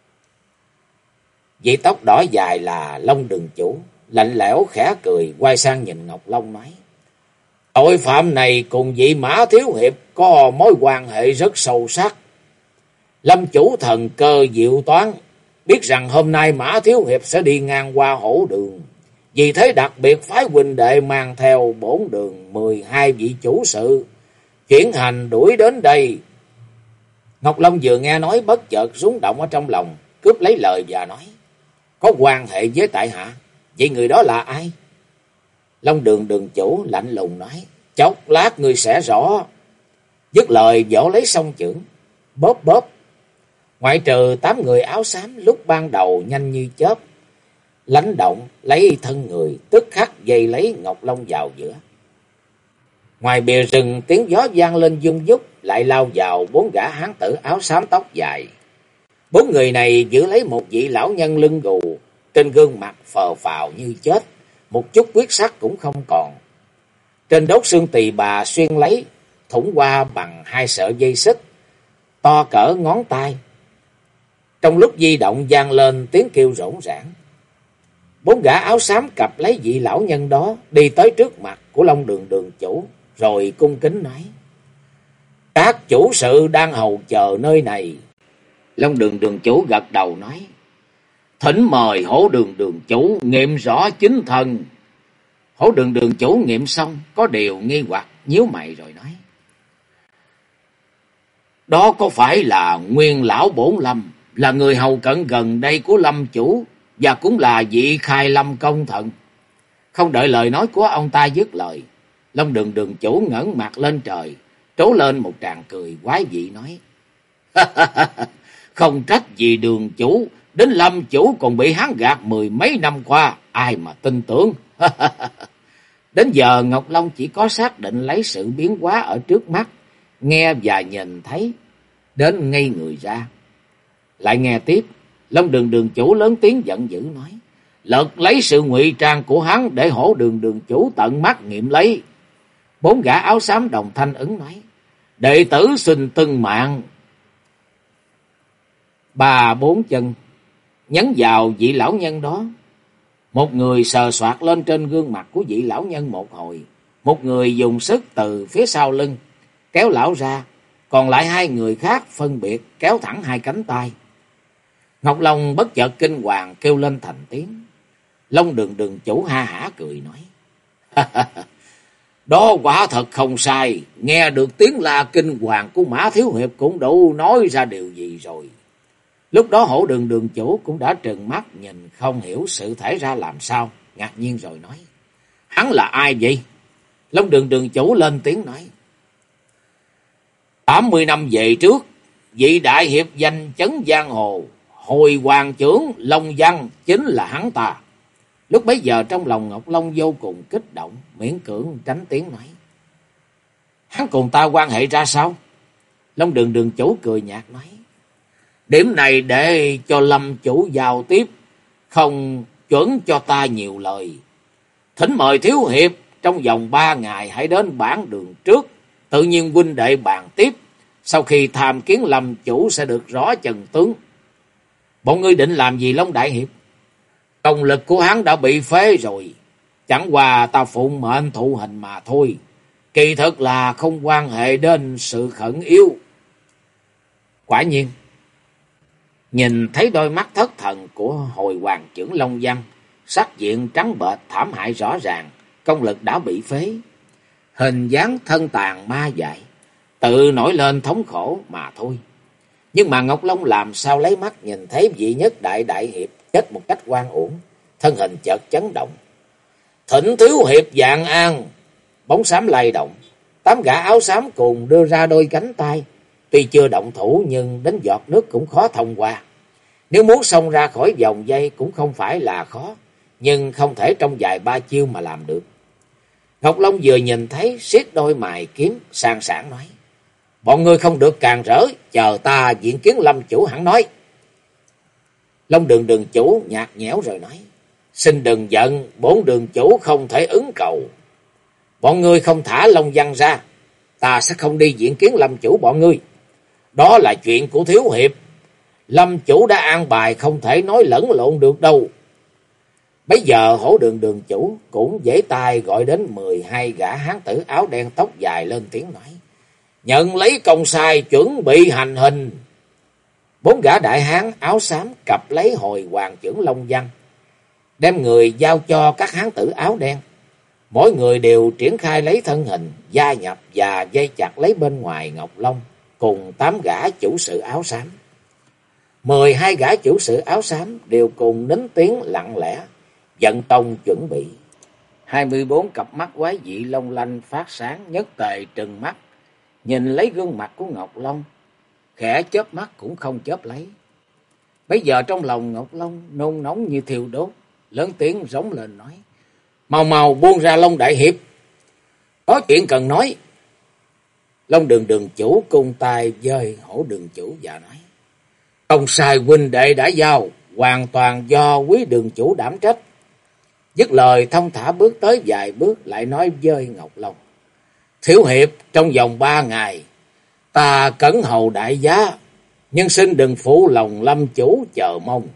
Vị tóc đỏ dài là Long đường chủ, lạnh lẽo khẽ cười, quay sang nhìn Ngọc Long nói: Tội phạm này cùng vị Mã Thiếu Hiệp có mối quan hệ rất sâu sắc. Lâm chủ thần cơ diệu toán, biết rằng hôm nay Mã Thiếu Hiệp sẽ đi ngang qua hổ đường, vì thế đặc biệt phái huynh đệ mang theo bổn đường 12 vị chủ sự chuyển hành đuổi đến đây. Ngọc Long vừa nghe nói bất chợt rúng động ở trong lòng, cướp lấy lời và nói: Có quan hệ với tại hạ, vậy người đó là ai? Long đường đường chủ lạnh lùng nói: Chốc lát ngươi sẽ rõ. Dứt lời vỗ lấy song chưởng, bóp bóp. Ngoại trừ 8 người áo xám lúc ban đầu nhanh như chớp, lánh động lấy thân người, tức khắc dây lấy Ngọc Long vào giữa. Ngoài bìa rừng tiếng gió vang lên vung vút, lại lao vào 4 gã hán tử áo xám tóc dài. 4 người này giữ lấy một vị lão nhân lưng gù, trên gương mặt phờ phào như chết, một chút huyết sắc cũng không còn. Trên đốt xương tỳ bà xuyên lấy thủng qua bằng 2 sợi dây xích to cỡ ngón tay. Trong lúc di động vang lên tiếng kêu rỗn rãng. 4 gã áo xám cặp lấy vị lão nhân đó, đi tới trước mặt của Long đường đường chủ, rồi cung kính nói: Các chủ sự đang hầu chờ nơi này. Long đường đường chủ gật đầu nói: Thỉnh mời hổ đường đường chủ nghiệm rõ chính thần. Hổ đường đường chủ nghiệm xong, có điều nghi hoặc, nhíu mày rồi nói: Đó có phải là Nguyên lão Bổn Lâm, là người hầu cận gần đây của Lâm chủ, và cũng là vị Khai Lâm công thần? Không đợi lời nói của ông ta dứt lời, Long đường đường chủ ngẩng mặt lên trời, trố lên một tràng cười quái dị nói: Không trách gì đường chủ, đến Lâm chủ còn bị hắn gạt 10 mấy năm qua, ai mà tin tưởng. Đến giờ Ngọc Long chỉ có xác định lấy sự biến hóa ở trước mắt, nghe và nhìn thấy, đến ngây người ra. Lại nghe tiếp, Long đường đường chủ lớn tiếng giận dữ nói: Lật lấy sự ngụy trang của hắn để hổ đường đường chủ tận mắt nghiệm lấy. 4 gã áo xám đồng thanh ứng nói: Đệ tử xin tuân mạng. 3 4 chân nhấn vào vị lão nhân đó. Một người sờ soạt lên trên gương mặt của vị lão nhân một hồi, một người dùng sức từ phía sau lưng kéo lão ra, còn lại 2 người khác phân biệt kéo thẳng 2 cánh tay. Ngọc Long bất chợt kinh hoàng kêu lên thành tiếng. Long đường đường chủ ha hả cười nói: Đó quả thật không sai, nghe được tiếng la kinh hoàng của Mã Thiếu Hiệp cũng đủ nói ra điều gì rồi. Lúc đó hổ đường đường chủ cũng đã trừng mắt nhìn không hiểu sự thể ra làm sao, ngạc nhiên rồi nói: Hắn là ai vậy? Long đường đường chủ lên tiếng nói: 80 năm về trước, vị đại hiệp danh chấn giang hồ, Hồi hoàng trưởng Long Văn chính là hắn ta. Lúc bấy giờ trong lòng Ngọc Long vô cùng kích động, miễn cưỡng tránh tiếng nói: Hắn cùng ta quan hệ ra sao? Long đường đường chủ cười nhạt nói: Điểm này để cho Lâm chủ giao tiếp, không chuẩn cho ta nhiều lời. Thỉnh mời thiếu hiệp trong vòng 3 ngày hãy đến bản đường trước, tự nhiên huynh đệ bàn tiếp. Sau khi tham kiến Lâm chủ sẽ được rõ chân tướng. Bọn ngươi định làm gì Long đại hiệp? Công lực của hắn đã bị phế rồi, chẳng qua ta phụng mệnh thụ hình mà thôi. Kỳ thực là không quan hệ đến sự khẩn yếu. Quả nhiên, nhìn thấy đôi mắt thất thần của hồi hoàng trưởng Long Văn, sắc diện trắng bệch thảm hại rõ ràng, công lực đã bị phế. Hình dáng thân tàn ma dại, tự nổi lên thống khổ mà thôi. Nhưng mà Ngọc Long làm sao lấy mắt nhìn thấy vị nhất đại hiệp chết một cách oan uổng, thân hình chợt chấn động. Thỉnh thiếu hiệp vạn an. Bóng xám lay động, 8 gã áo xám cùng đưa ra đôi cánh tay. Tuy chưa động thủ nhưng đến giọt nước cũng khó thông qua. Nếu muốn xông ra khỏi vòng dây cũng không phải là khó, nhưng không thể trong vài 3 chiêu mà làm được. Ngọc Long vừa nhìn thấy siết đôi mày kiếm, sang sảng nói: bọn ngươi không được càn rỡ, chờ ta diện kiến Lâm chủ hẳn nói. Long đường chủ nhạt nhẽo rồi nói: xin đừng giận, bổn đường chủ không thể ứng cầu. Bọn ngươi không thả Long Văn ra, ta sẽ không đi diện kiến Lâm chủ bọn ngươi. Đó là chuyện của thiếu hiệp, Lâm chủ đã an bài, không thể nói lẫn lộn được đâu. Bấy giờ Hổ đường chủ cũng giãy tay gọi đến 12 gã hán tử áo đen tóc dài lên tiếng nói: nhận lấy công sai, chuẩn bị hành hình. 4 gã đại hán áo xám cặp lấy hồi hoàng trưởng Long Văn, đem người giao cho các hán tử áo đen. Mỗi người đều triển khai lấy thân hình, gia nhập và dây chặt lấy bên ngoài Ngọc Long cùng 8 gã chủ sự áo xám. 12 gã chủ sự áo xám đều cùng nín tiếng lặng lẽ, vận tông chuẩn bị. 24 cặp mắt quái dị long lanh phát sáng, nhất tề trừng mắt nhìn lấy gương mặt của Ngọc Long, khẽ chớp mắt cũng không chớp lấy. Bây giờ trong lòng Ngọc Long nôn nóng như thiêu đốt, lớn tiếng rống lên nói: mau mau buông ra Long đại hiệp, có chuyện cần nói. Long đường chủ cung tay dời Hổ đường chủ và nói: không sai huynh đệ đã giao, hoàn toàn do quý đường chủ đảm trách. Dứt lời thông thả bước tới vài bước, lại nói với Ngọc Long: thiếu hiệp trong vòng 3 ngày ta cẩn hầu đại giá, nhưng xin đừng phụ lòng Lâm chủ chờ mong.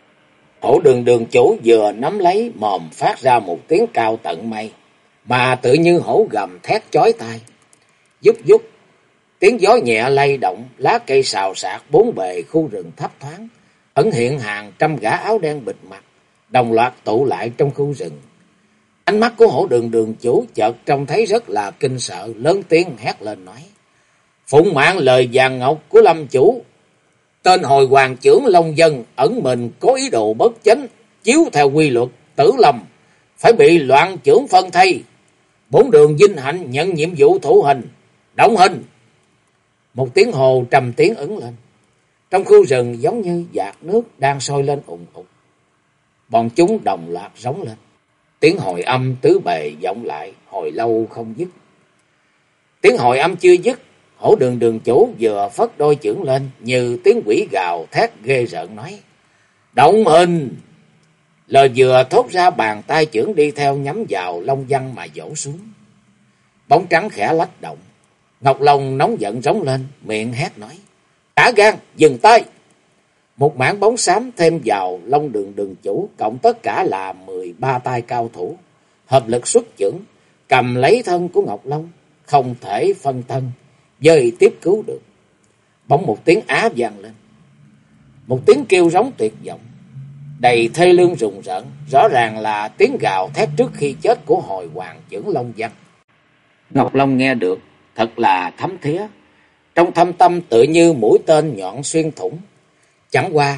Hổ đường chủ vừa nắm lấy mồm phát ra một tiếng cao tận mây, mà tự như hổ gầm thét chói tai. Dúc dúc, tiếng gió nhẹ lay động, lá cây xào xạc bốn bề khu rừng thấp thoáng, ẩn hiện hàng trăm gã áo đen bịt mặt, đồng loạt tụ lại trong khu rừng. Ánh mắt của Hổ đường chủ chợt trông thấy rất là kinh sợ, lớn tiếng hét lên nói: phụng mạng lời vàng ngọc của Lâm chủ, tên hồi hoàng trưởng Long Dân ẩn mình có ý đồ bất chánh, chiếu theo quy luật tử lâm, phải bị loạn trưởng phân thây. Bổn đường vinh hạnh nhận nhiệm vụ thủ hình, động hình. Một tiếng hồ trầm tiếng ứng lên, trong khu rừng giống như dạt nước đang sôi lên ùn ùn. Bọn chúng đồng loạt rống lên, tiếng hồi âm tứ bề vọng lại hồi lâu không dứt. Tiếng hồi âm chưa dứt, Hổ đường chủ vừa phất đôi chưởng lên như tiếng quỷ gào thét ghê rợn nói: động hình. Lời vừa thốt ra, bàn tay chưởng đi theo nhắm vào Long Văn mà vỗ xuống. Bóng trắng khẽ lách động, Ngọc Long nóng giận rống lên, miệng hét nói: cả gan dừng tay. Một mảng bóng xám thêm vào Long đường chủ, cộng tất cả là 13 tay cao thủ, hợp lực xuất chưởng, cầm lấy thân của Ngọc Long, không thể phân thân, dời tiếp cứu được. Bỗng một tiếng á vang lên, một tiếng kêu rống tuyệt vọng, đầy thê lương rùng rợn, rõ ràng là tiếng gào thét trước khi chết của hồi hoàng trưởng Long Văn. Ngọc Long nghe được thật là thấm thía, trong thâm tâm tự như mũi tên nhọn xuyên thủng. Chẳng qua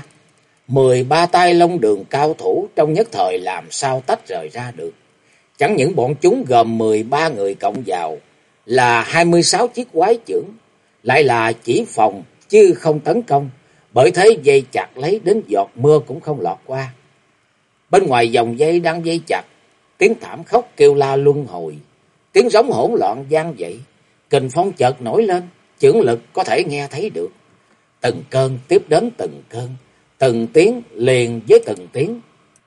13 tay Long đường cao thủ trong nhất thời làm sao tách rời ra được. Chẳng những bọn chúng gồm 13 người cộng vào là 26 chiếc quái chưởng, lại là chỉ phòng chứ không tấn công, bởi thế dây chặt lấy đến giọt mưa cũng không lọt qua. Bên ngoài dòng dây đang dây chặt, tiếng thảm khóc kêu la luân hồi, tiếng rống hỗn loạn vang dậy. Kình phong chợt nổi lên, chưởng lực có thể nghe thấy được. Từng cơn tiếp đến từng cơn, từng tiếng liền với từng tiếng.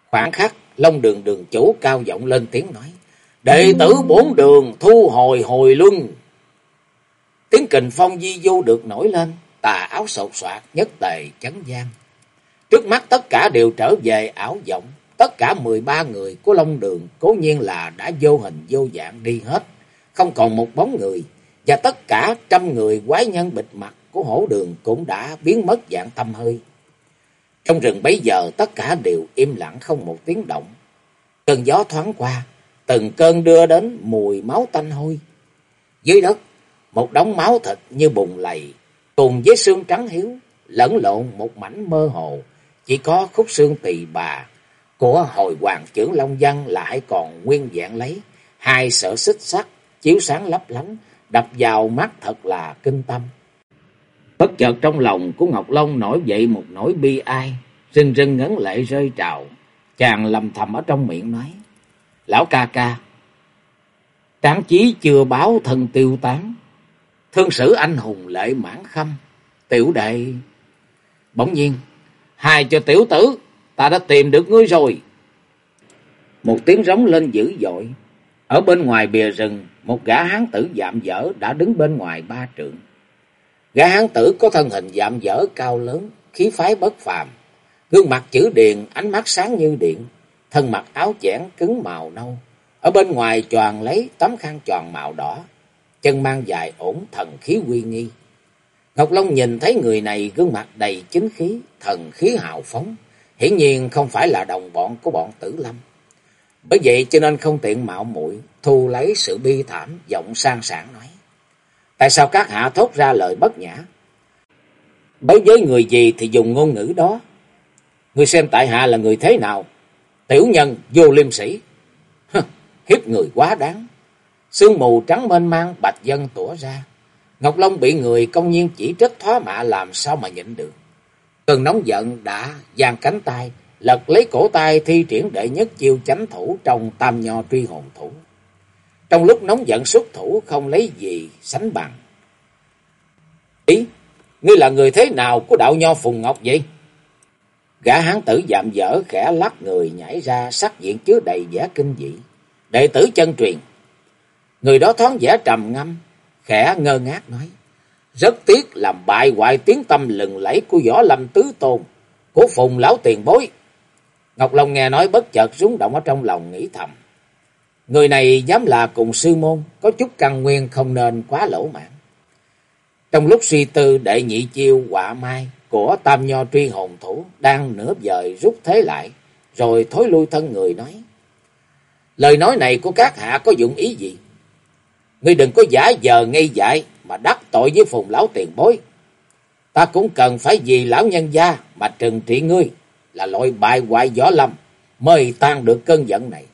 Khoảng khắc, Long Đường đường chủ cao giọng lên tiếng nói: "Đệ tử 4 đường thu hồi hồi luân." Tiếng kình phong di du được nổi lên, tà áo sột soạt nhất tề chấn gian. Trước mắt tất cả đều trở về ảo vọng, tất cả 13 người của Long Đường cố nhiên là đã vô hình vô dạng đi hết, không còn một bóng người, và tất cả 100 người quái nhân bịt mặt của Hổ Đường cũng đã biến mất dạng tăm hơi. Trong rừng bấy giờ tất cả đều im lặng không một tiếng động. Cơn gió thoáng qua, từng cơn đưa đến mùi máu tanh hôi. Dưới đất, một đống máu thịt như bùn lầy, cùng với xương trắng hiếu, lẫn lộn một mảnh mơ hồ, chỉ có khúc xương tỳ bà của hồi hoàng trưởng Long Văn lại còn nguyên vẹn lấy, hai sợi xích sắt chiếu sáng lấp lánh, đập vào mắt thật là kinh tâm. Bất chợt trong lòng của Ngọc Long nổi dậy một nỗi bi ai, rưng rưng ngấn lệ rơi trào. Chàng lầm thầm ở trong miệng nói: "Lão ca ca, tráng chí chưa báo thân tiêu tán, thương sử anh hùng lệ mãn khâm, tiểu đệ..." Bỗng nhiên, "Hài cho tiểu tử, ta đã tìm được ngươi rồi." Một tiếng rống lên dữ dội. Ở bên ngoài bìa rừng, một gã hán tử vạm vỡ đã đứng bên ngoài 3 trượng. Gã hán tử có thân hình vạm vỡ cao lớn, khí phái bất phàm, gương mặt chữ điền, ánh mắt sáng như điện, thân mặc áo chẽn cứng màu nâu, ở bên ngoài choàng lấy tấm khăn choàng màu đỏ, chân mang dài ổn thần khí uy nghi. Ngọc Long nhìn thấy người này gương mặt đầy chính khí, thần khí hào phóng, hiển nhiên không phải là đồng bọn của bọn Tử Lâm. Bởi vậy cho nên không tiện mạo muội thu lấy sự bi thảm, giọng sang sảng nói: "Tại sao các hạ thốt ra lời bất nhã? Đối với người gì thì dùng ngôn ngữ đó. Ngươi xem tại hạ là người thế nào? Tiểu nhân vô liêm sỉ, hiếp người quá đáng." Sương mù trắng mênh mang bạch dân tủa ra. Ngọc Long bị người công nhiên chỉ trích thoá mạ, làm sao mà nhịn được. Cơn nóng giận đã giang cánh tay, lật lấy cổ tay thi triển đệ nhất chiêu chánh thủ trong Tam Nho Truy Hồn Thủ. Trong lúc nóng giận xuất thủ không lấy gì sánh bằng. "Ý, ngươi là người thế nào của đạo nho Phùng Ngọc vậy?" Gã hán tử vạm vỡ khẽ lắc người nhảy ra, sắc diện chứa đầy vẻ kinh dị. "Đệ tử chân truyền." Người đó thoáng vẻ trầm ngâm, khẽ ngơ ngác nói: "Rất tiếc làm bại hoại tiếng tâm lừng lẫy của Võ Lâm tứ tôn, của Phùng lão tiền bối." Ngọc Long nghe nói bất chợt rúng động ở trong lòng, nghĩ thầm: người này dám là cùng sư môn, có chút căn nguyên không nên quá lỗ mãn. Trong lúc suy tư, đệ nhị chiêu Họa Mai của Tam Nho Truy Hồn Thủ đang nửa vời rút thế lại, rồi thối lui thân người nói: "Lời nói này của các hạ có dụng ý gì? Ngươi đừng có giả vờ ngây dại mà đắc tội với Phùng lão tiền bối. Ta cũng cần phải vì lão nhân gia mà trừng trị ngươi, là loại bại hoại Võ Lâm mới tan được cơn giận này."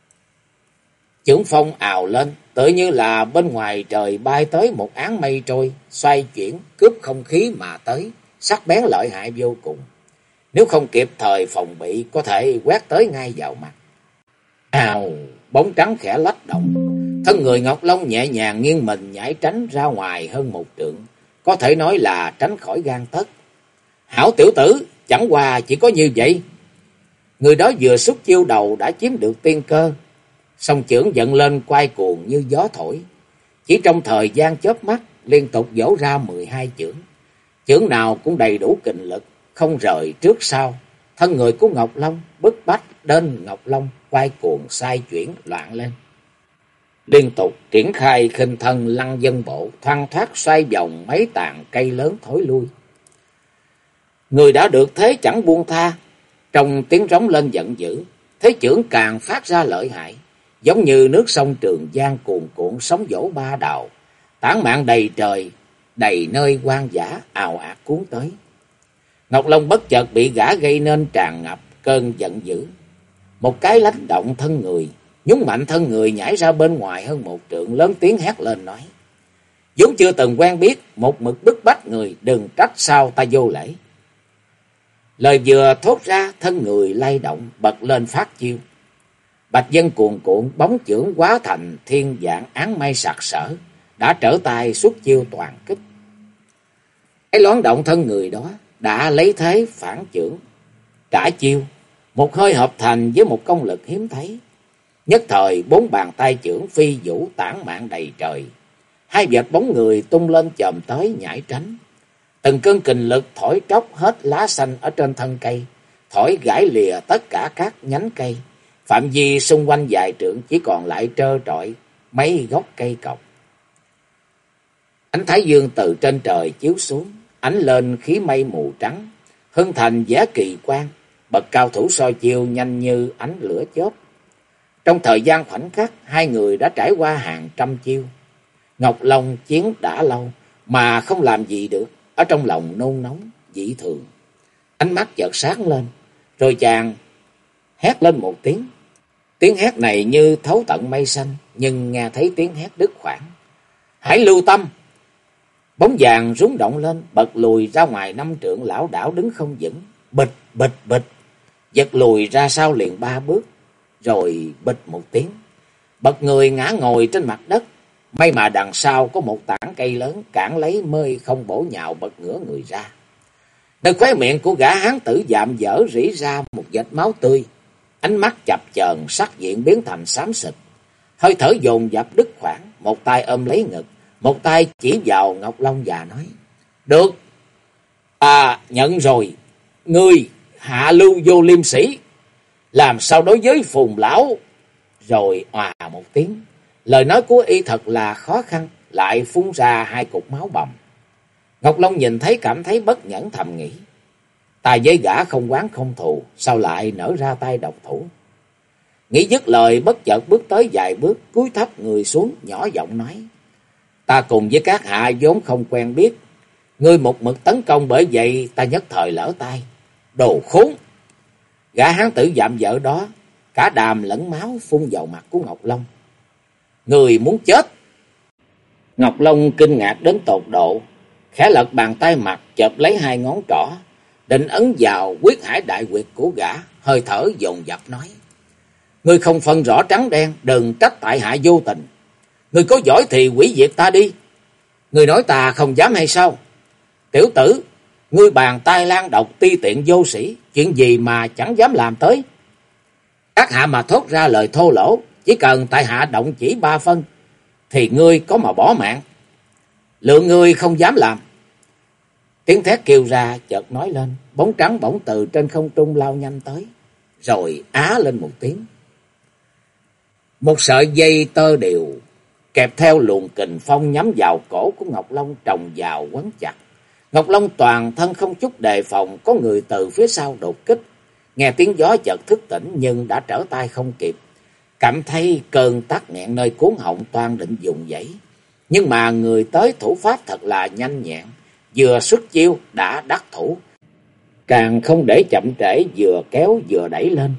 Chưởng phong ào lên, tự như là bên ngoài trời bay tới một áng mây trôi, xoay chuyển cướp không khí mà tới, sắc bén lợi hại vô cùng. Nếu không kịp thời phòng bị, có thể quét tới ngay vào mặt. Ào, bóng trắng khẽ lách động, thân người Ngọc Long nhẹ nhàng nghiêng mình nhảy tránh ra ngoài hơn 1 trượng, có thể nói là tránh khỏi gang tấc. "Hảo tiểu tử, chẳng qua chỉ có như vậy." Người đó vừa xuất chiêu đầu đã chiếm được tiên cơ, song chưởng giận lên quay cuồng như gió thổi. Chỉ trong thời gian chớp mắt, liên tục vỗ ra 12 chưởng. Chưởng nào cũng đầy đủ kình lực, không rời trước sau. Thân người của Ngọc Long bức bách đến Ngọc Long quay cuồng xoay chuyển loạn lên. Liên tục triển khai khinh thân lăng dân bộ, thoăn thoát xoay vòng mấy tàn cây lớn thối lui. Người đã được thế chẳng buông tha, trong tiếng rống lên giận dữ, thế chưởng càng phát ra lợi hại, giống như nước sông Trường Giang cuồn cuộn sóng vỗ ba đào, tản mạn đầy trời, đầy nơi hoang dã ào ạt cuốn tới. Ngọc Long bất chợt bị gã gây nên tràn ngập cơn giận dữ, một cái lách động thân người, nhúng mạnh thân người nhảy ra bên ngoài hơn 1 trượng, lớn tiếng hét lên nói: "vốn chưa từng quen biết, một mực bức bách người, đừng trách sao ta vô lễ." Lời vừa thốt ra, thân người lay động, bật lên phát chiêu. Bạch dân cuồn cuộn, bóng chưởng hóa thành thiên dạng áng mây sặc sỡ, đã trở tay xuất chiêu toàn kích. Cái loáng động thân người đó đã lấy thế phản chưởng, trả chiêu, một hơi hợp thành với một công lực hiếm thấy. Nhất thời 4 bàn tay chưởng phi vũ tản mạn đầy trời. 2 vệt bóng người tung lên chồm tới nhảy tránh. Từng cơn kình lực thổi tróc hết lá xanh ở trên thân cây, thổi gãy lìa tất cả các nhánh cây. Phạm vi xung quanh vài trượng chỉ còn lại trơ trọi mấy gốc cây cọc. Ánh thái dương từ trên trời chiếu xuống, ánh lên khí mây mù trắng, hưng thành vẻ kỳ quan. Bậc cao thủ soi chiêu nhanh như ánh lửa chớp. Trong thời gian khoảnh khắc, hai người đã trải qua hàng trăm chiêu. Ngọc Long chiến đã lâu mà không làm gì được, ở trong lòng nôn nóng dị thường. Ánh mắt chợt sáng lên, rồi chàng hét lên một tiếng. Tiếng hét này như thấu tận mây xanh, nhưng nghe thấy tiếng hét đứt quãng. Hãy lưu tâm! Bóng vàng rúng động lên, bật lùi ra ngoài 5 trượng, lảo đảo đứng không vững. Bịch bịch bịch, giật lùi ra sau liền 3 bước, rồi bịch một tiếng, bật người ngã ngồi trên mặt đất. May mà đằng sau có một tảng cây lớn cản lấy mới không bổ nhào bật ngửa người ra. Nơi khóe miệng của gã hán tử dạm dở rỉ ra một vệt máu tươi, ánh mắt chập chờn sắc diện biến thành xám xịt, hơi thở dồn dập đứt quãng. Một tay ôm lấy ngực, một tay chỉ vào Ngọc Long và nói: Được, nhận rồi, ngươi hạ lưu vô liêm sĩ, làm sao đối với Phùng lão? Rồi òa một tiếng, lời nói của y thật là khó khăn, lại phun ra 2 cục máu bầm. Ngọc Long nhìn thấy cảm thấy bất nhẫn, thầm nghĩ: ta với gã không oán không thù, sao lại nở ra tay độc thủ? Nghĩ dứt lời, bất chợt bước tới vài bước, cúi thấp người xuống, nhỏ giọng nói: ta cùng với các hạ vốn không quen biết, ngươi một mực tấn công, bởi vậy ta nhất thời lỡ tay. Đồ khốn! Gã hán tử dạm dở đó cả đàm lẫn máu phun vào mặt của Ngọc Long. Người muốn chết! Ngọc Long kinh ngạc đến tột độ, khẽ lật bàn tay mặt chộp lấy 2 ngón trỏ, định ấn vào huyết hải đại quyệt của gã, hơi thở dồn dập nói: Ngươi không phân rõ trắng đen, đừng trách tại hạ vô tình. Ngươi có giỏi thì hủy diệt ta đi. Ngươi nói ta không dám hay sao? Tiểu tử, ngươi bàn tay lan độc, ti tiện vô sĩ, chuyện gì mà chẳng dám làm tới. Các hạ mà thốt ra lời thô lỗ, chỉ cần tại hạ động chỉ 3 phân, thì ngươi có mà bỏ mạng. Lượng ngươi không dám làm. Tiếng thét kêu ra chợt nói lên, bóng trắng bỗng từ trên không trung lao nhanh tới, rồi á lên một tiếng. Một sợi dây tơ đều kẹp theo luồng kình phong nhắm vào cổ của Ngọc Long trồng vào quấn chặt. Ngọc Long toàn thân không chút đề phòng, có người từ phía sau đột kích. Nghe tiếng gió chợt thức tỉnh, nhưng đã trở tay không kịp. Cảm thấy cơn tắc nghẹn nơi cuống họng, toan định dùng dãy. Nhưng mà người tới thủ pháp thật là nhanh nhẹn, vừa xuất chiêu đã đắc thủ, càng không để chậm trễ, vừa kéo vừa đẩy lên.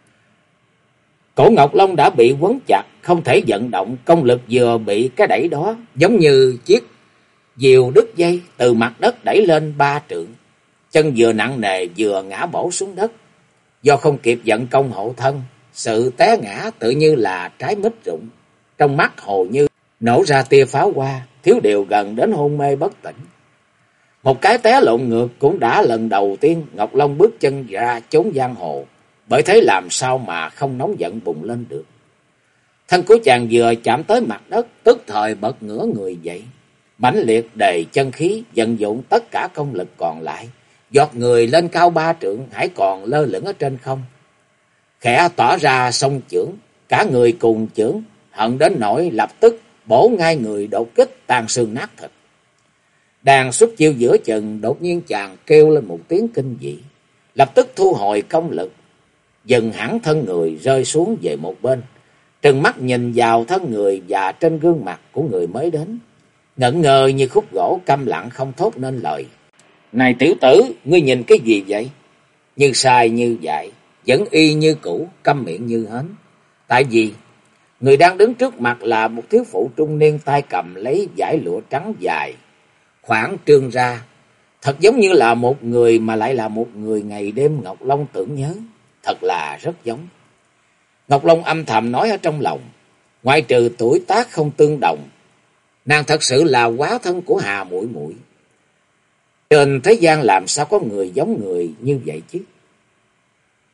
Cổ Ngọc Long đã bị quấn chặt, không thể vận động, công lực vừa bị cái đẩy đó giống như chiếc diều đứt dây, từ mặt đất đẩy lên 3 trượng. Chân vừa nặng nề vừa ngã bổ xuống đất. Do không kịp vận công hộ thân, sự té ngã tự như là trái mít rụng, trong mắt hồ như nổ ra tia pháo hoa, thiếu điều gần đến hôn mê bất tỉnh. Một cái té lộn ngược cũng đã lần đầu tiên Ngọc Long bước chân ra chốn giang hồ, bởi thế làm sao mà không nóng giận bùng lên được. Thân của chàng vừa chạm tới mặt đất, tức thời bật ngửa người dậy, mãnh liệt đề chân khí, vận dụng tất cả công lực còn lại, giọt người lên cao 3 trượng, hãy còn lơ lửng ở trên không. Khẽ tỏ ra song chưởng, cả người cùng chưởng, hận đến nỗi lập tức bổ ngay người đột kích, tan xương nát thịt. Đang xuất chiêu giữa chừng, đột nhiên chàng kêu lên một tiếng kinh dị, lập tức thu hồi công lực, dừng hẳn thân người rơi xuống về một bên, trừng mắt nhìn vào thân người và trên gương mặt của người mới đến, ngẩn ngơ như khúc gỗ, câm lặng không thốt nên lời. Này tiểu tử, ngươi nhìn cái gì vậy? Như sai như dại, vẫn y như cũ, câm miệng như hến. Tại vì người đang đứng trước mặt là một thiếu phụ trung niên, tay cầm lấy dải lụa trắng dài, khoảng trương ra, thật giống như là một người mà lại là một người ngày đêm Ngọc Long tưởng nhớ, thật là rất giống. Ngọc Long âm thầm nói ở trong lòng, ngoại trừ tuổi tác không tương đồng, nàng thật sự là quá thân của Hà muội muội. Trên thế gian làm sao có người giống người như vậy chứ?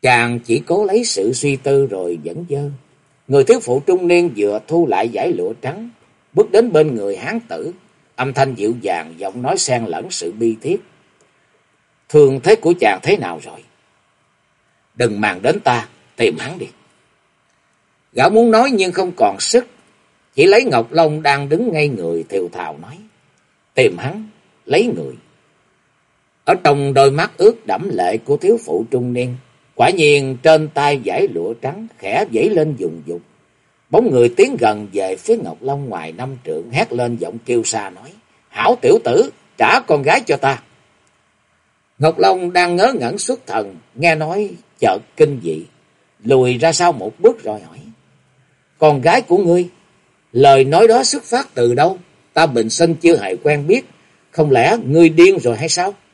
Chàng chỉ cố lấy sự suy tư rồi dẫn dơ. Người thiếu phụ trung niên vừa thu lại dải lụa trắng, bước đến bên người hán tử, âm thanh dịu dàng, giọng nói xen lẫn sự bi thiết. Thương thế của chàng thế nào rồi? Đừng màng đến ta, tìm hắn đi. Gã muốn nói nhưng không còn sức, chỉ lấy Ngọc Long đang đứng ngay người thều thào nói. Tìm hắn, lấy người. Ở trong đôi mắt ướt đẫm lệ của thiếu phụ trung niên, quả nhiên trên tay dải lụa trắng khẽ vẫy lên dùng dục. Bóng người tiến gần về phía Ngọc Long ngoài 5 trượng, hét lên giọng kêu xa nói. Hảo tiểu tử, trả con gái cho ta. Ngọc Long đang ngớ ngẩn xuất thần, nghe nói chợt kinh dị, lùi ra sau một bước rồi hỏi. Con gái của ngươi, lời nói đó xuất phát từ đâu? Ta bình sinh chưa hề quen biết, không lẽ ngươi điên rồi hay sao?